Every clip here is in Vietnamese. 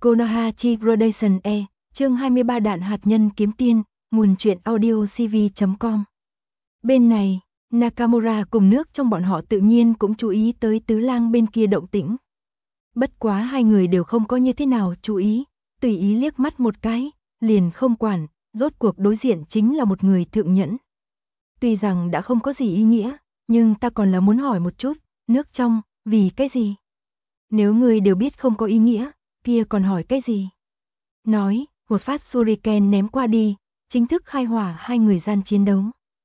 Konoha Production chương 23 đạn hạt nhân kiếm tiên, nguồn truyện audio cv.com. Bên này, Nakamura cùng nước trong bọn họ tự nhiên cũng chú ý tới Tứ Lang bên kia động tĩnh. Bất quá hai người đều không có như thế nào chú ý, tùy ý liếc mắt một cái, liền không quản, rốt cuộc đối diện chính là một người thượng nhẫn. Tuy rằng đã không có gì ý nghĩa, nhưng ta còn là muốn hỏi một chút, nước trong, vì cái gì? Nếu người đều biết không có ý nghĩa, kia còn hỏi cái gì? Nói, một phát shuriken ném qua đi, chính thức khai hỏa hai người gian chiến đấu.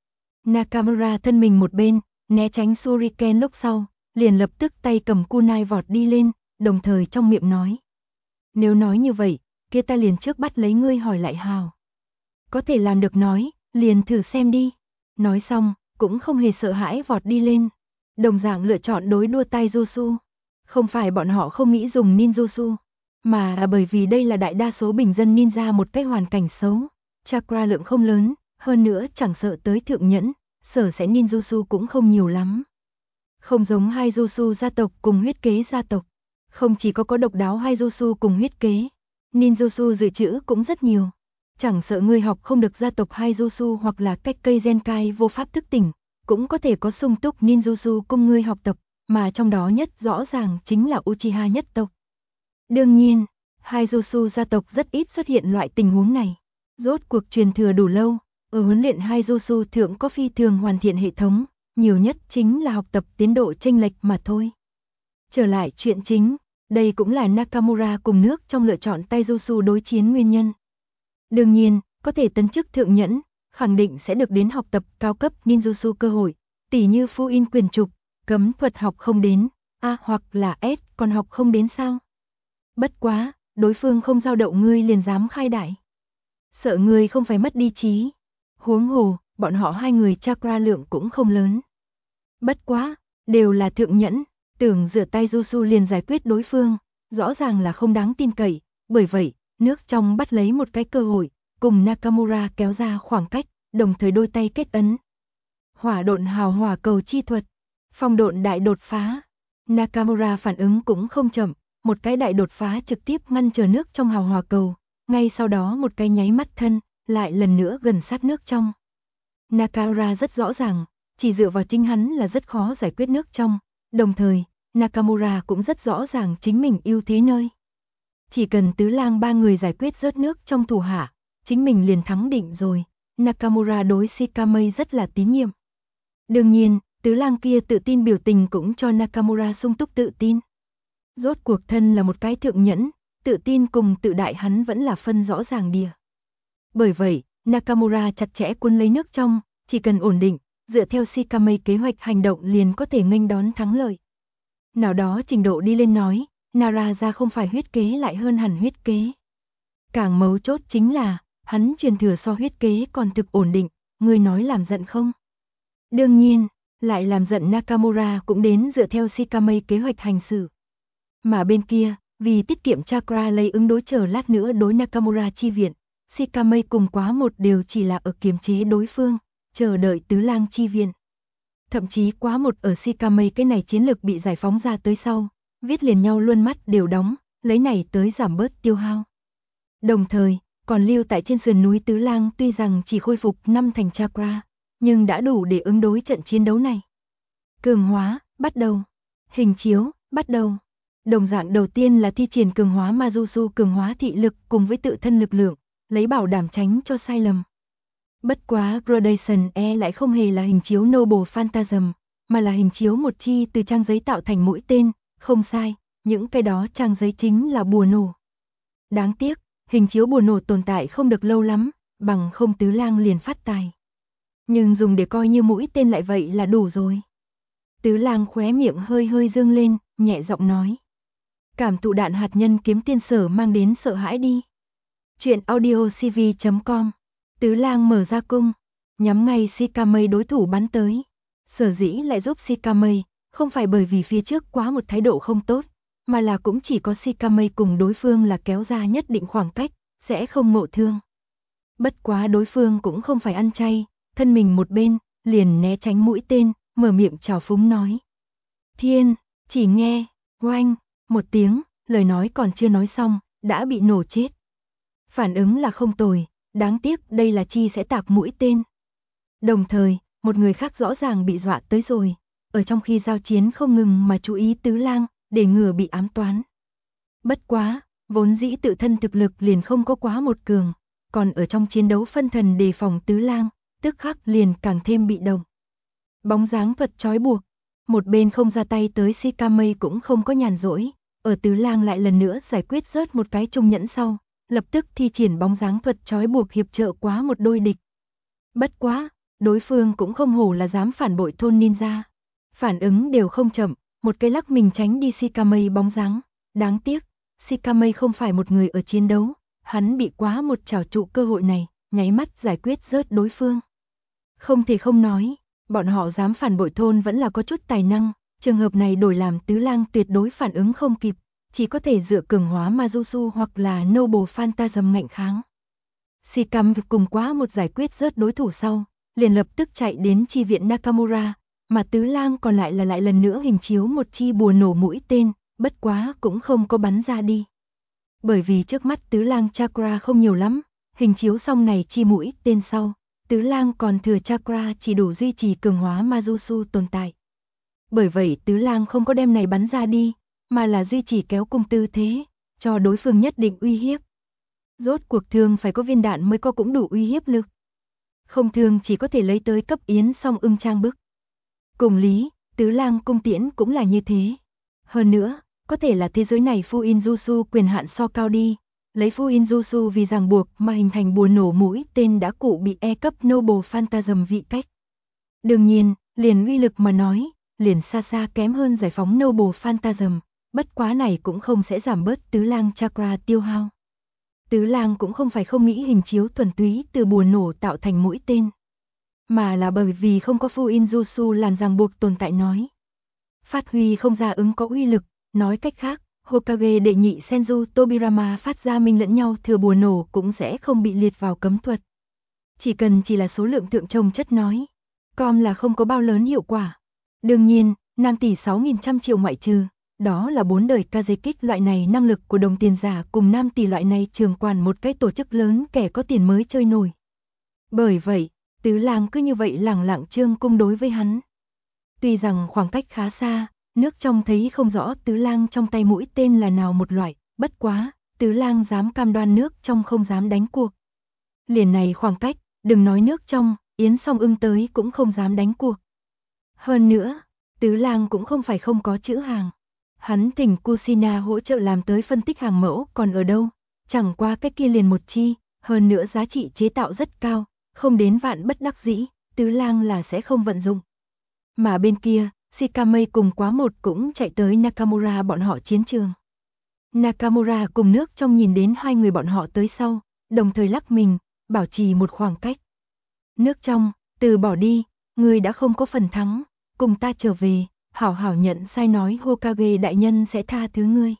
Nakamura thân mình một bên, né tránh shuriken lúc sau, liền lập tức tay cầm kunai vọt đi lên, đồng thời trong miệng nói. Nếu nói như vậy, kia ta liền trước bắt lấy ngươi hỏi lại hào. Có thể làm được nói, liền thử xem đi. Nói xong, cũng không hề sợ hãi vọt đi lên. Đồng dạng lựa chọn đối đua taijutsu. Không phải bọn họ không nghĩ dùng ninjutsu, mà là bởi vì đây là đại đa số bình dân ninja một cái hoàn cảnh xấu. Chakra lượng không lớn, hơn nữa chẳng sợ tới thượng nhẫn, sở sẽ ninjutsu cũng không nhiều lắm. Không giống Haijutsu gia tộc cùng huyết kế gia tộc. Không chỉ có độc đáo Haijutsu cùng huyết kế, ninjutsu dự trữ cũng rất nhiều. Chẳng sợ ngươi học không được gia tộc Haijutsu hoặc là cách cây Genkai vô pháp thức tỉnh, cũng có thể có sung túc ninjutsu cùng ngươi học tập, mà trong đó nhất rõ ràng chính là Uchiha nhất tộc. Đương nhiên, Haijutsu gia tộc rất ít xuất hiện loại tình huống này. Rốt cuộc truyền thừa đủ lâu, ở huấn luyện Haijutsu thượng có phi thường hoàn thiện hệ thống, nhiều nhất chính là học tập tiến độ chênh lệch mà thôi. Trở lại chuyện chính, đây cũng là Nakamura cùng nước trong lựa chọn taijutsu đối chiến nguyên nhân. Đương nhiên, có thể tấn chức thượng nhẫn, khẳng định sẽ được đến học tập cao cấp ninjutsu cơ hội, tỉ như Phu In quyền trục, cấm thuật học không đến, hoặc là S còn học không đến sao? Bất quá, đối phương không giao động ngươi liền dám khai đại. Sợ ngươi không phải mất đi trí. Huống hồ, bọn họ hai người chakra lượng cũng không lớn. Bất quá, đều là thượng nhẫn, tưởng rửa tay Jutsu liền giải quyết đối phương, rõ ràng là không đáng tin cậy, bởi vậy, nước trong bắt lấy một cái cơ hội, cùng Nakamura kéo ra khoảng cách, đồng thời đôi tay kết ấn. Hỏa độn hào hỏa cầu chi thuật, phong độn đại đột phá. Nakamura phản ứng cũng không chậm, một cái đại đột phá trực tiếp ngăn trở nước trong hào hỏa cầu, ngay sau đó một cái nháy mắt thân, lại lần nữa gần sát nước trong. Nakamura rất rõ ràng, chỉ dựa vào chính hắn là rất khó giải quyết nước trong, đồng thời, Nakamura cũng rất rõ ràng chính mình ưu thế nơi. Chỉ cần Tứ Lang ba người giải quyết rớt nước trong thủ hạ, chính mình liền thắng định rồi. Nakamura đối Shikamae rất là tín nhiệm. Đương nhiên, Tứ Lang kia tự tin biểu tình cũng cho Nakamura sung túc tự tin. Rốt cuộc thân là một cái thượng nhẫn, tự tin cùng tự đại hắn vẫn là phân rõ ràng đìa. Bởi vậy, Nakamura chặt chẽ cuốn lấy nước trong, chỉ cần ổn định, dựa theo Shikamae kế hoạch hành động liền có thể nghênh đón thắng lợi. Nào đó trình độ đi lên nói, Nara ra không phải huyết kế lại hơn hẳn huyết kế. Càng mấu chốt chính là, hắn truyền thừa so huyết kế còn thực ổn định, người nói làm giận không? Đương nhiên, lại làm giận Nakamura cũng đến dựa theo Shikamae kế hoạch hành xử. Mà bên kia, vì tiết kiệm chakra lấy ứng đối chờ lát nữa đối Nakamura chi viện, Shikamae cùng quá một đều chỉ là ở kiềm chế đối phương, chờ đợi Tứ Lang chi viện. Thậm chí quá một ở Shikamae cái này chiến lược bị giải phóng ra tới sau, viết liền nhau luôn mắt đều đóng, lấy này tới giảm bớt tiêu hao. Đồng thời, còn lưu tại trên sườn núi Tứ Lang tuy rằng chỉ khôi phục 5 thành chakra, nhưng đã đủ để ứng đối trận chiến đấu này. Cường hóa, bắt đầu. Hình chiếu, bắt đầu. Đồng dạng đầu tiên là thi triển cường hóa Majutsu cường hóa thị lực cùng với tự thân lực lượng, lấy bảo đảm tránh cho sai lầm. Bất quá Gradation lại không hề là hình chiếu Noble Phantasm, mà là hình chiếu một chi từ trang giấy tạo thành mũi tên, không sai, những cái đó trang giấy chính là bùa nổ. Đáng tiếc, hình chiếu bùa nổ tồn tại không được lâu lắm, bằng không Tứ Lang liền phát tài. Nhưng dùng để coi như mũi tên lại vậy là đủ rồi. Tứ Lang khóe miệng hơi hơi dương lên, nhẹ giọng nói. Cảm thụ đạn hạt nhân kiếm tiên sở mang đến sợ hãi đi. Chuyện audio cv.com. Tứ Lang mở ra cung, nhắm ngay Shikamae đối thủ bắn tới. Sở dĩ lại giúp Shikamae, không phải bởi vì phía trước quá một thái độ không tốt, mà là cũng chỉ có Shikamae cùng đối phương là kéo ra nhất định khoảng cách, sẽ không ngộ thương. Bất quá đối phương cũng không phải ăn chay, thân mình một bên, liền né tránh mũi tên, mở miệng chào phúng nói. Thiên, chỉ nghe, oanh, một tiếng, lời nói còn chưa nói xong, đã bị nổ chết. Phản ứng là không tồi, đáng tiếc đây là chi sẽ tạc mũi tên. Đồng thời, một người khác rõ ràng bị dọa tới rồi, ở trong khi giao chiến không ngừng mà chú ý Tứ Lang, để ngừa bị ám toán. Bất quá, vốn dĩ tự thân thực lực liền không có quá một cường, còn ở trong chiến đấu phân thần đề phòng Tứ Lang, tức khắc liền càng thêm bị động. Bóng dáng thuật trói buộc, một bên không ra tay tới Shikamae cũng không có nhàn rỗi, ở Tứ Lang lại lần nữa giải quyết rớt một cái trung nhẫn sau, lập tức thi triển bóng dáng thuật trói buộc hiệp trợ quá một đôi địch. Bất quá, đối phương cũng không hổ là dám phản bội thôn ninja. Phản ứng đều không chậm, một cái lắc mình tránh đi Shikamae bóng dáng. Đáng tiếc, Shikamae không phải một người ở chiến đấu, hắn bị quá một trảo trụ cơ hội này, nháy mắt giải quyết rớt đối phương. Không thể không nói, bọn họ dám phản bội thôn vẫn là có chút tài năng, trường hợp này đổi làm Tứ Lang tuyệt đối phản ứng không kịp, chỉ có thể dựa cường hóa Majutsu hoặc là Noble Phantasm ngạnh kháng. Shikamae cùng quá một giải quyết rớt đối thủ sau, liền lập tức chạy đến chi viện Nakamura, mà Tứ Lang còn lại là lại lần nữa hình chiếu một chi bùa nổ mũi tên, bất quá cũng không có bắn ra đi. Bởi vì trước mắt Tứ Lang chakra không nhiều lắm, hình chiếu xong này chi mũi tên sau, Tứ Lang còn thừa chakra chỉ đủ duy trì cường hóa Majutsu tồn tại. Bởi vậy Tứ Lang không có đem này bắn ra đi, mà là duy trì kéo cung tư thế, cho đối phương nhất định uy hiếp. Rốt cuộc thương phải có viên đạn mới có cũng đủ uy hiếp lực. Không thương chỉ có thể lấy tới cấp yến song ưng trang bức. Cùng lý, Tứ Lang cung tiễn cũng là như thế. Hơn nữa, có thể là thế giới này Fuin Jutsu quyền hạn so cao đi. Lấy Fuin Jutsu vì ràng buộc mà hình thành bùa nổ mũi tên đã cụ bị E cấp Noble Phantasm vị cách. Đương nhiên, liền uy lực mà nói, liền xa xa kém hơn giải phóng Noble Phantasm, bất quá này cũng không sẽ giảm bớt Tứ Lang chakra tiêu hao. Tứ Lang cũng không phải không nghĩ hình chiếu thuần túy từ bùa nổ tạo thành mũi tên, mà là bởi vì không có Fuin Jutsu làm ràng buộc tồn tại nói. Phát huy không ra ứng có uy lực, nói cách khác, Hokage đệ nhị Senju Tobirama phát ra minh lẫn nhau thừa bùa nổ cũng sẽ không bị liệt vào cấm thuật. Chỉ là số lượng thượng trồng chất nói, com là không có bao lớn hiệu quả. Đương nhiên, Nam tỷ 6.100 triệu ngoại trừ, đó là 4 đời Kazekik loại này năng lực của đồng tiền giả cùng Nam tỷ loại này trường quản một cái tổ chức lớn kẻ có tiền mới chơi nổi. Bởi vậy, Tứ Lang cứ như vậy lẳng lặng trương cung đối với hắn. Tuy rằng khoảng cách khá xa, nước trong thấy không rõ Tứ Lang trong tay mũi tên là nào một loại, bất quá, Tứ Lang dám cam đoan nước trong không dám đánh cuộc. Liền này khoảng cách, đừng nói nước trong, Yến Song Ưng tới cũng không dám đánh cuộc. Hơn nữa, Tứ Lang cũng không phải không có chữ hàng. Hắn thỉnh Kushina hỗ trợ làm tới phân tích hàng mẫu còn ở đâu, chẳng qua cái kia liền một chi, hơn nữa giá trị chế tạo rất cao, không đến vạn bất đắc dĩ, Tứ Lang là sẽ không vận dụng. Mà bên kia, Shikamae cùng quá một cũng chạy tới Nakamura bọn họ chiến trường. Nakamura cùng nước trong nhìn đến hai người bọn họ tới sau, đồng thời lắc mình, bảo trì một khoảng cách. Nước trong, từ bỏ đi, ngươi đã không có phần thắng, cùng ta trở về, hảo hảo nhận sai nói Hokage đại nhân sẽ tha thứ ngươi.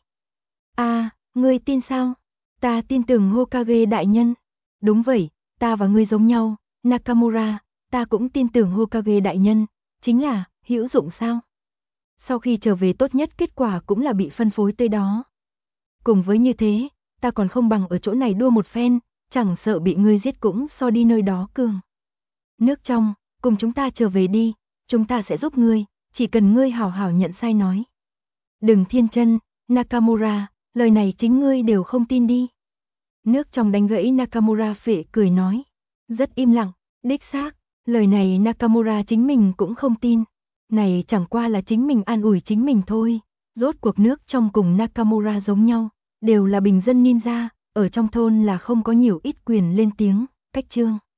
Ngươi tin sao? Ta tin tưởng Hokage đại nhân. Đúng vậy, ta và ngươi giống nhau, Nakamura, ta cũng tin tưởng Hokage đại nhân, chính là, hữu dụng sao? Sau khi trở về tốt nhất kết quả cũng là bị phân phối tới đó. Cùng với như thế, ta còn không bằng ở chỗ này đua một phen, chẳng sợ bị ngươi giết cũng so đi nơi đó cường. Nước trong, cùng chúng ta trở về đi, chúng ta sẽ giúp ngươi, chỉ cần ngươi hảo hảo nhận sai nói. Đừng thiên chân, Nakamura, lời này chính ngươi đều không tin đi. Nước trong đánh gãy Nakamura phệ cười nói. Rất im lặng, đích xác, lời này Nakamura chính mình cũng không tin. Này chẳng qua là chính mình an ủi chính mình thôi. Rốt cuộc nước trong cùng Nakamura giống nhau, đều là bình dân ninja, ở trong thôn là không có nhiều ít quyền lên tiếng, cách chương.